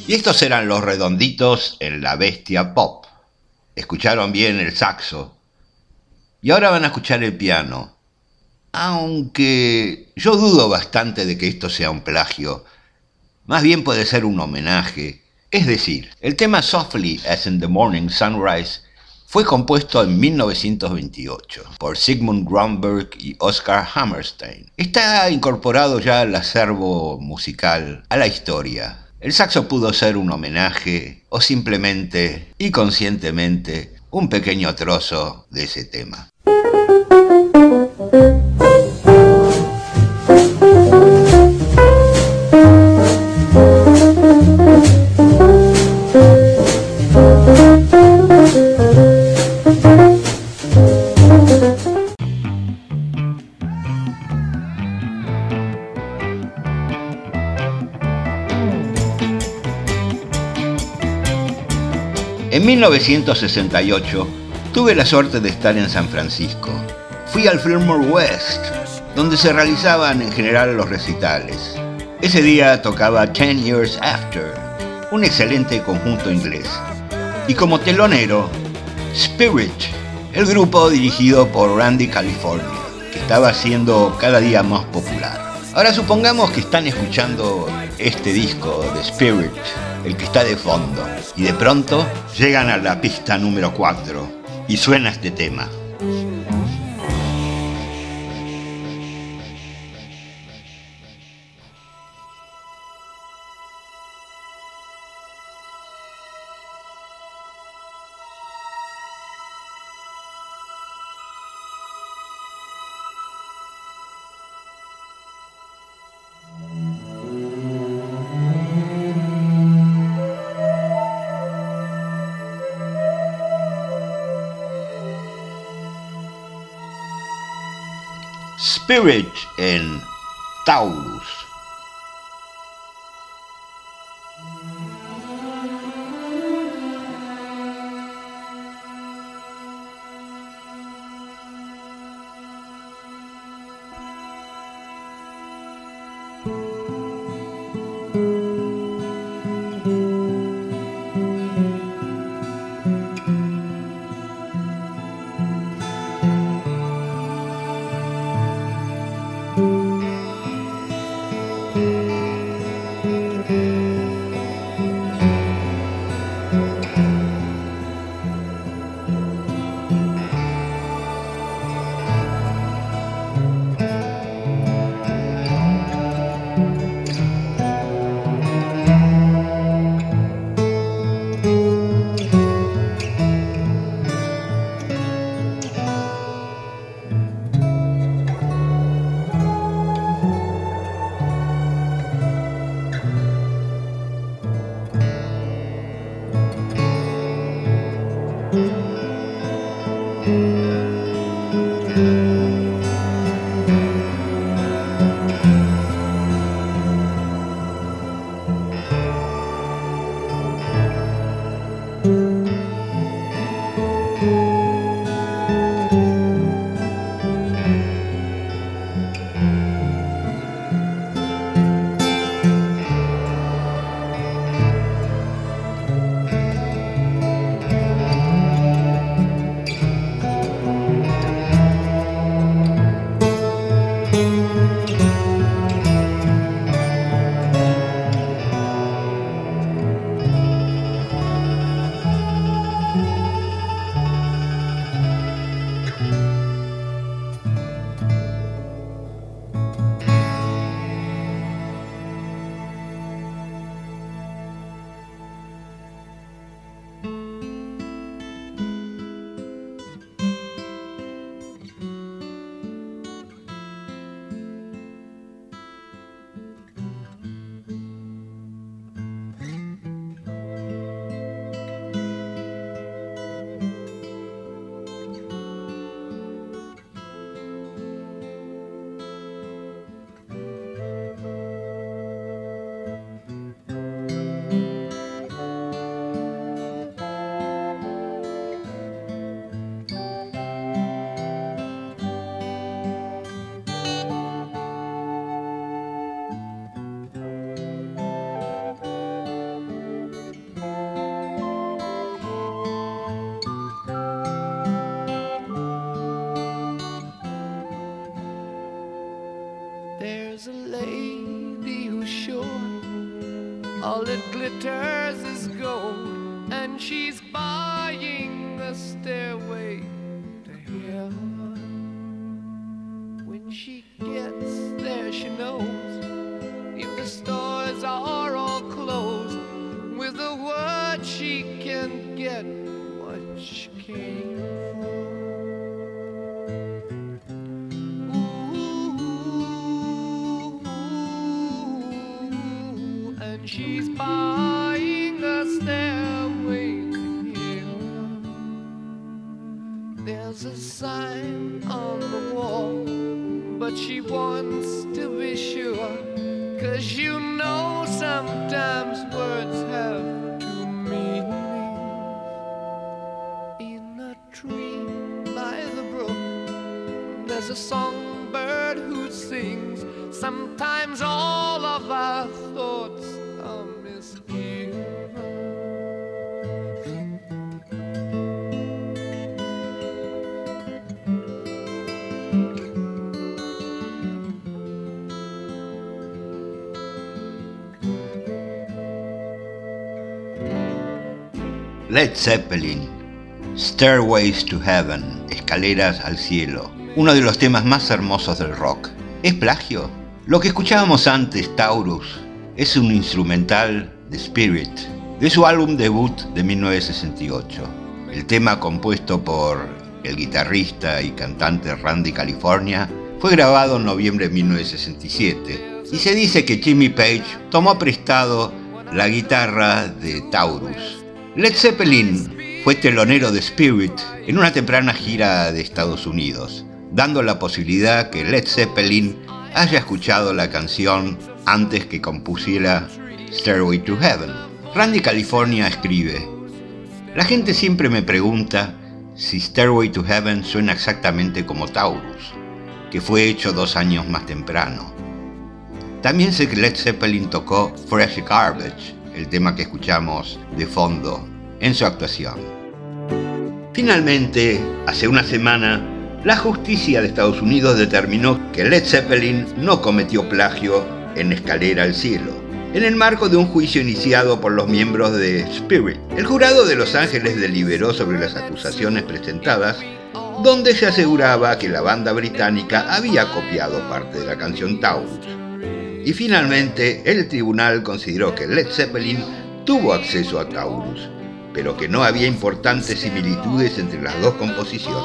Y estos eran los Redonditos en La Bestia Pop. Escucharon bien el saxo. Y ahora van a escuchar el piano. Aunque yo dudo bastante de que esto sea un plagio. Más bien puede ser un homenaje. Es decir, el tema Softly as in the Morning Sunrise fue compuesto en 1928 por Sigmund Grönberg y Oscar Hammerstein. Está incorporado ya al acervo musical, a la historia. El saxo pudo ser un homenaje o simplemente y conscientemente un pequeño trozo de ese tema. En 1968 tuve la suerte de estar en San Francisco. Fui al Fillmore West, donde se realizaban en general los recitales. Ese día tocaba 10 Years After, un excelente conjunto inglés. Y como telonero, Spirit, el grupo dirigido por Randy California, que estaba siendo cada día más popular. Ahora supongamos que están escuchando este disco de Spirit, el que está de fondo, y de pronto llegan a la pista número 4 y suena este tema. Spirit en Taurus. All it glitters is gold, and she's buying a stairway to heaven. When she gets there, she knows if the stores are all closed, with a word she can get what she came for. Ooh, and she's buying a stairway to heaven. There's a sign on the wall, but she wants to be sure, 'cause you know sometimes words have two meanings. In a tree by the brook, there's a songbird who sings. Sometimes all of our thoughts are misgiven. Led Zeppelin, Stairways to Heaven, Escaleras al Cielo, uno de los temas más hermosos del rock. ¿Es plagio? Lo que escuchábamos antes, Taurus, es un instrumental de Spirit, de su álbum debut de 1968. El tema, compuesto por el guitarrista y cantante Randy California, fue grabado en noviembre de 1967, y se dice que Jimmy Page tomó prestado la guitarra de Taurus. Led Zeppelin fue telonero de Spirit en una temprana gira de Estados Unidos, dando la posibilidad que Led Zeppelin haya escuchado la canción antes que compusiera Stairway to Heaven. Randy California escribe: la gente siempre me pregunta si Stairway to Heaven suena exactamente como Taurus, que fue hecho 2 años más temprano. También sé que Led Zeppelin tocó Fresh Garbage, el tema que escuchamos de fondo, en su actuación. Finalmente, hace una semana, la justicia de Estados Unidos determinó que Led Zeppelin no cometió plagio en Escalera al Cielo, en el marco de un juicio iniciado por los miembros de Spirit. El jurado de Los Ángeles deliberó sobre las acusaciones presentadas, donde se aseguraba que la banda británica había copiado parte de la canción Taurus. Y finalmente, el tribunal consideró que Led Zeppelin tuvo acceso a Taurus, pero que no había importantes similitudes entre las dos composiciones.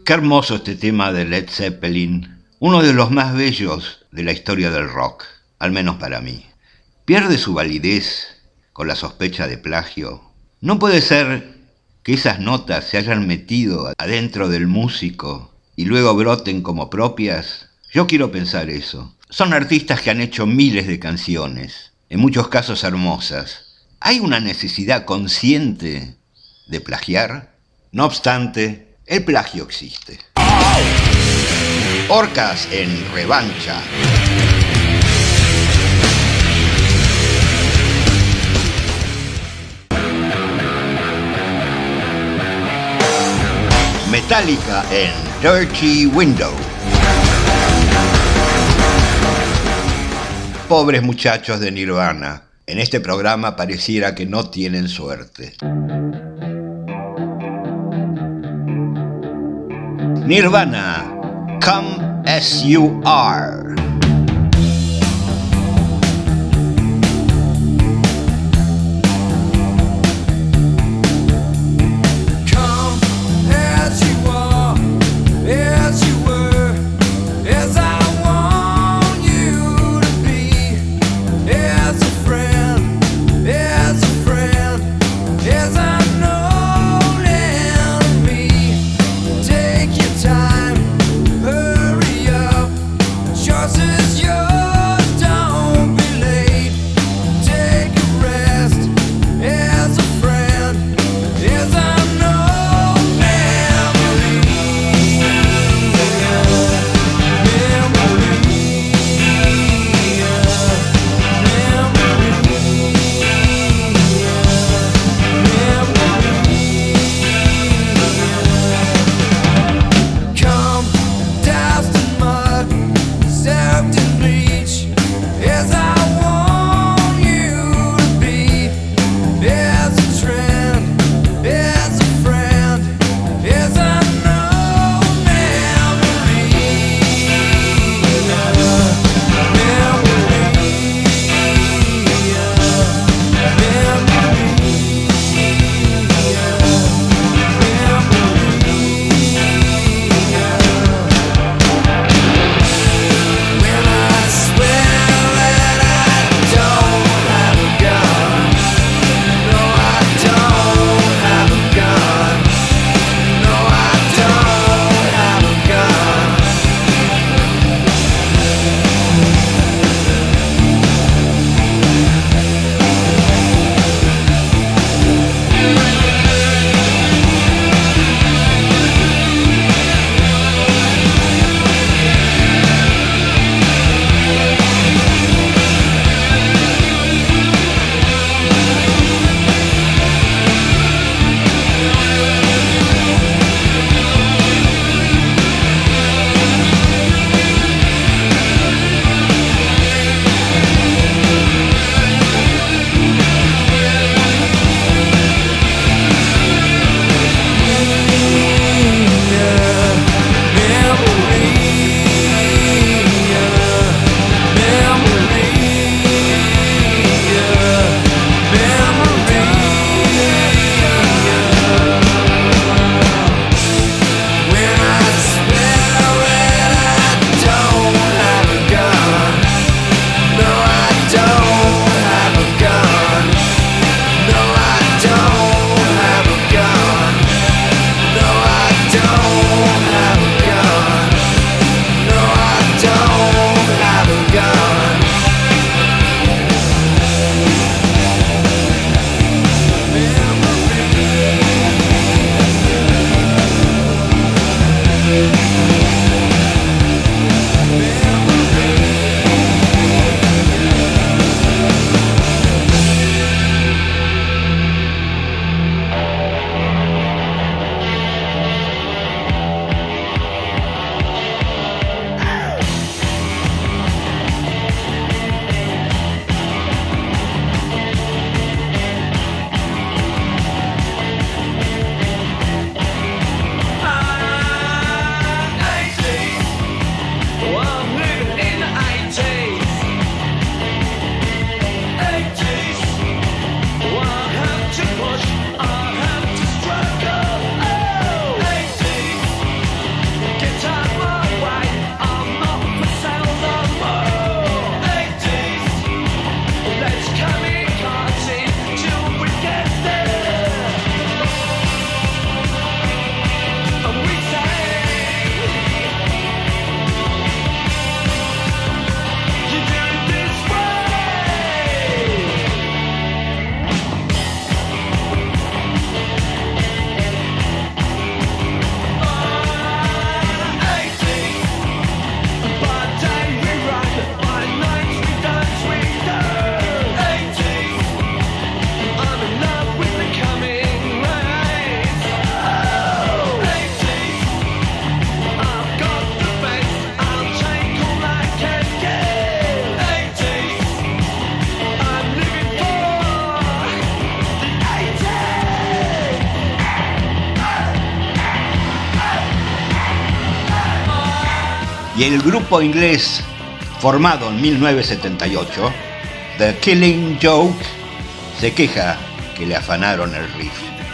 Qué hermoso este tema de Led Zeppelin, uno de los más bellos de la historia del rock, al menos para mí. Pierde su validez con la sospecha de plagio. No puede ser que esas notas se hayan metido adentro del músico y luego broten como propias. Yo quiero pensar eso. Son artistas que han hecho miles de canciones, en muchos casos hermosas. ¿Hay una necesidad consciente de plagiar? No obstante, el plagio existe. Orcas en revancha. Metallica en Dirty Window. Pobres muchachos de Nirvana, en este programa pareciera que no tienen suerte. Nirvana, Come As You Are. Sure y el grupo inglés formado en 1978, The Killing Joke, se queja que le afanaron el riff.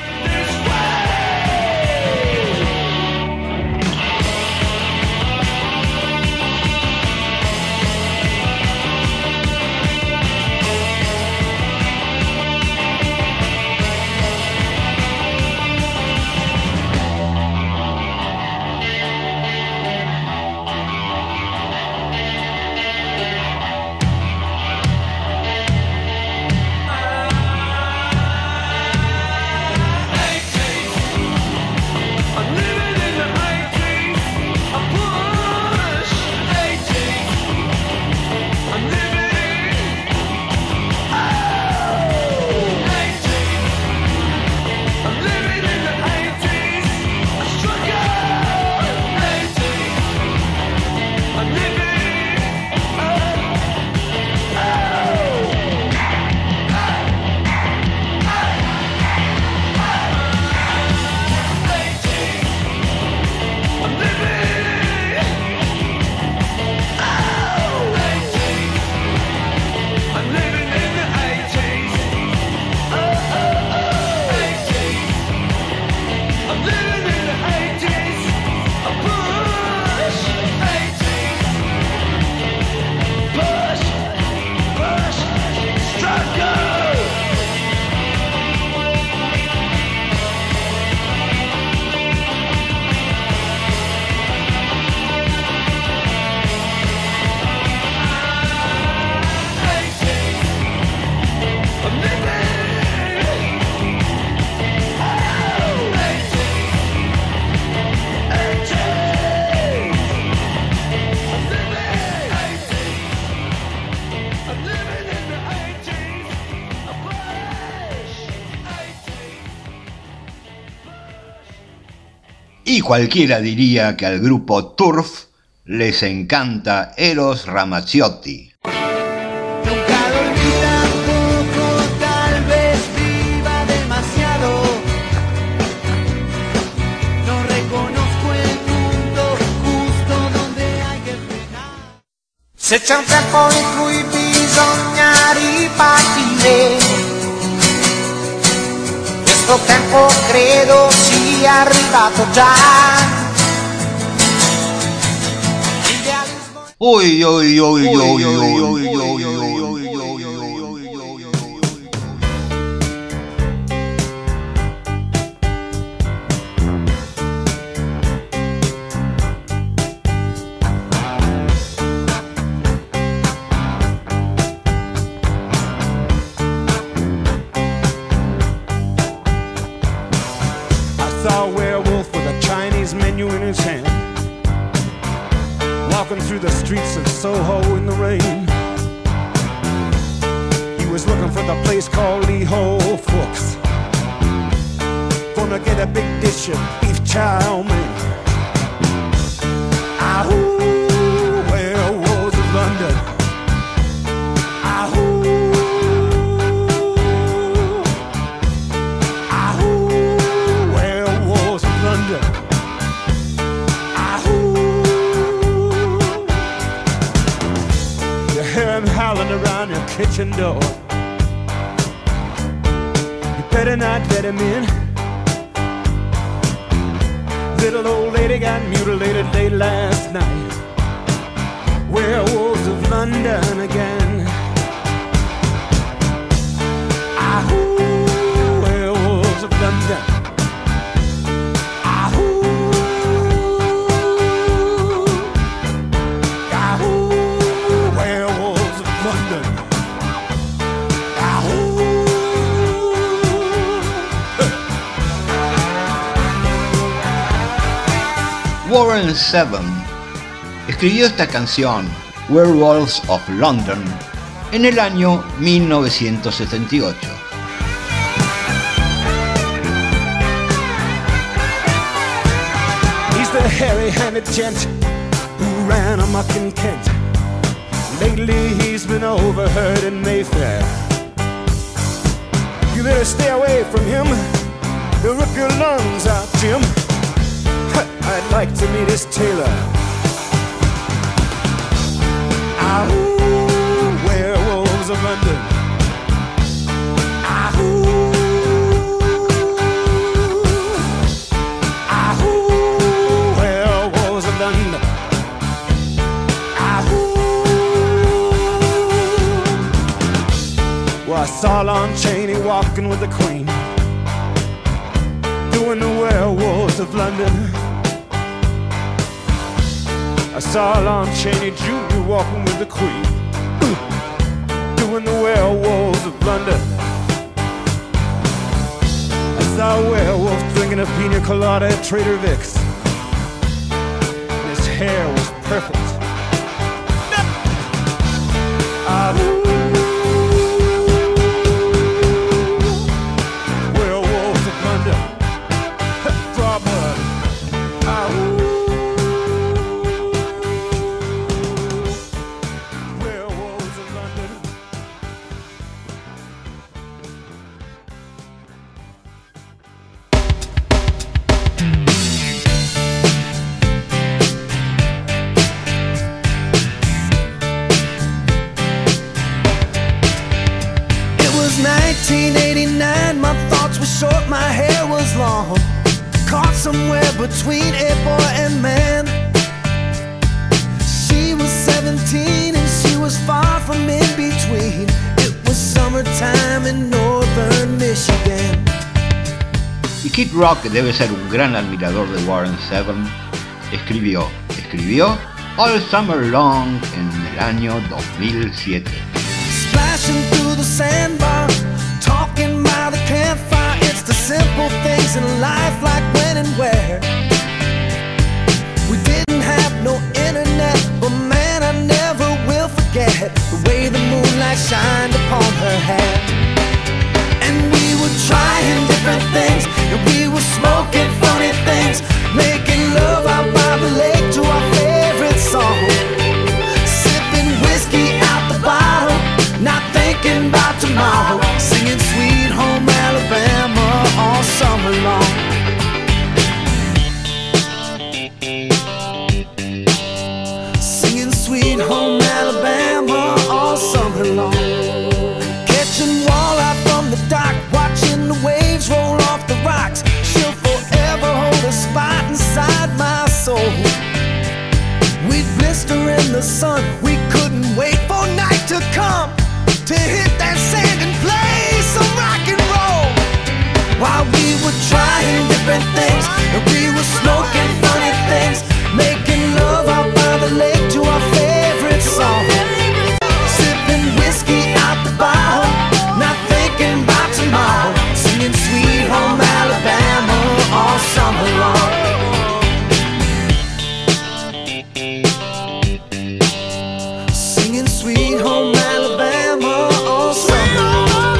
Y cualquiera diría que al grupo Turf les encanta Eros Ramazzotti. Nunca dormí tampoco, tal vez viva demasiado. No reconozco el punto justo donde hay che frenare. Se c'è un tempo in cui bisogna ripartire, questo tempo credo sia arrivato già. Uy, uy, uy, uy, uy, uy, uy, uy. Saw a werewolf with a Chinese menu in his hand, walking through the streets of Soho in the rain. He was looking for the place called Lee Ho Fook's, gonna get a big dish of beef chow mein. Ahoo, werewolves of London. Ahoo. Howling around your kitchen door. You better not let him in. Little old lady got mutilated late last night. Werewolves of London again. Ahoo, werewolves of London. Warren Zevon escribió esta canción, Werewolves of London, en el año 1978. He's the hairy-handed gent who ran amok in Kent. Lately he's been overheard in Mayfair. You better stay away from him. He'll rip your lungs out, Jim. I'd like to meet his tailor. Werewolves of London. Werewolves of London. Well, I saw Lon Chaney walking with the Queen, doing the Werewolves of London. I saw Lon Chaney Jr. walking with the Queen, doing the Werewolves of London. I saw a werewolf drinking a pina colada at Trader Vic's. His hair was perfect. Werewolves of London. Draw blood. Werewolves of London. It was 1989, my thoughts were short, my hair was long, caught somewhere between a boy and man. She was 17 and she was far from in between. It was summertime in northern Michigan. Y Kid Rock, que debe ser un gran admirador de Warren Zevon, escribió All Summer Long en el año 2007. Splashing through the sandbar, talking by the campfire. It's the simple things in life, like when and where. We didn't have no internet, but man, I never will forget the way the moonlight shined upon her hair. And we were trying different things, and we were smoking funny things, making love out by the lake to our favorite song, sipping whiskey out the bottle, not thinking about tomorrow, singing Sweet Home Alabama all summer long. Singing Sweet Home Alabama all summer long. Catching walleye from the dock, watching the waves roll off the rocks. She'll forever hold a spot inside my soul. We'd blister in the sun, we couldn't wait for night to come to hit that sand and play some rock and roll. While we were trying different things, and we were smoking funny things, making love out by the lake to our favorite song, sipping whiskey out the bottle, not thinking about tomorrow, singing Sweet Home Alabama all summer long. Singing Sweet Home Alabama all summer long.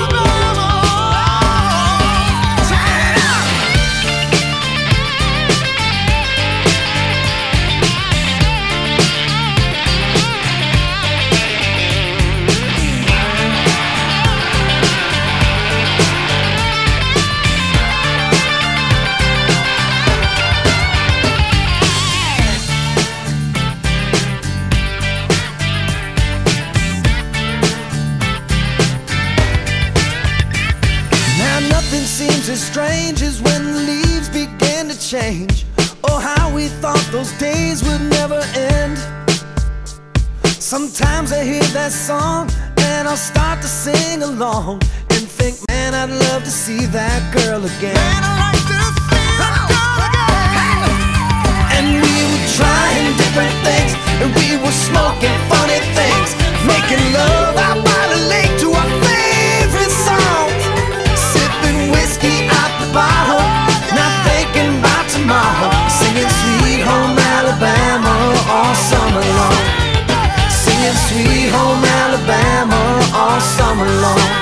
Now nothing seems as strange as when the leaves begin to change. Oh, how we thought those days would never end. Sometimes I hear that song and I'll start to sing along and think, man, I'd love to see that girl again. Man, I'd like to see that girl again. And we were trying different things, and we were smoking funny things, making love out by the lake to our favorite songs, sipping whiskey out the bottle, not thinking about tomorrow, singing Sweet Home Alabama all summer long. Singing Sweet Home Alabama all summer long.